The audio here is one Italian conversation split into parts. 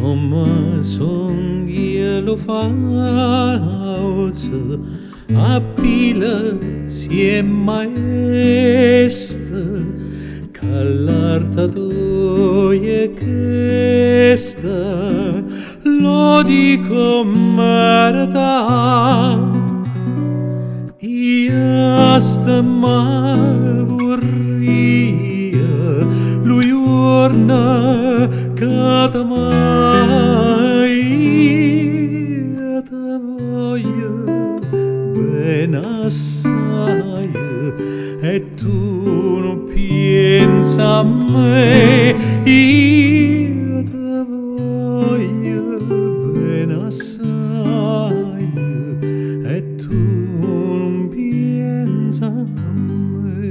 Sommer song lo falso a pila si maesta callarta toie questa lo dico merda ia sta ma vorria lui urna cata mai te voglio ben assai e tu non pensa a me io te voglio ben assai e tu non pensa a me.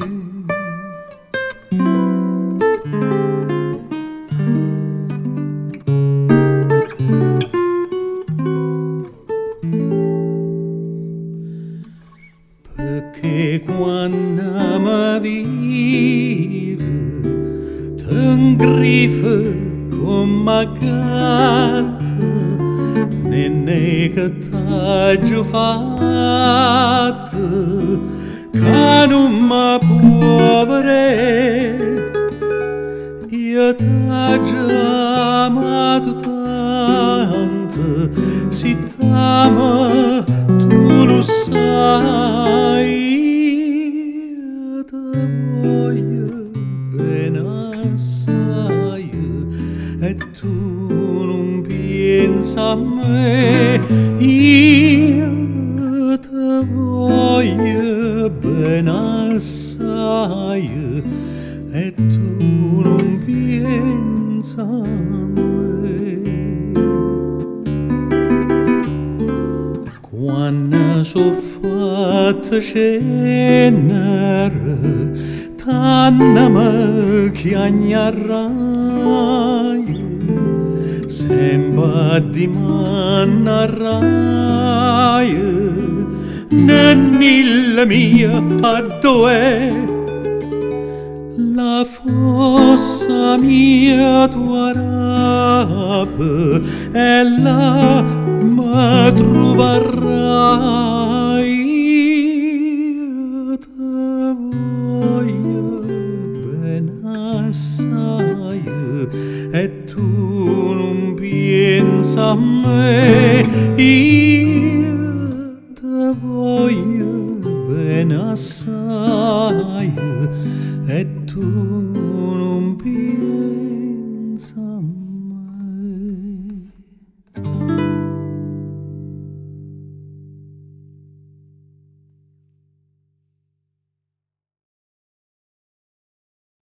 Perché quando mi vire t'ingriffa come gatta ne che t'ha già fatta che non mi può vedere io t'ha già amato tanto si t'ama tu lo sai io te voglio ben assai e tu non pensa a me io te voglio ben assai e tu non pensa a me. Quando so fatta scendere t'annama chiagnarai sembra di mannarai nella mia addoe la fossa mia tua rape e la mi troverai io te voglio ben assai e tu non pensa a me io te voglio ben assai e tu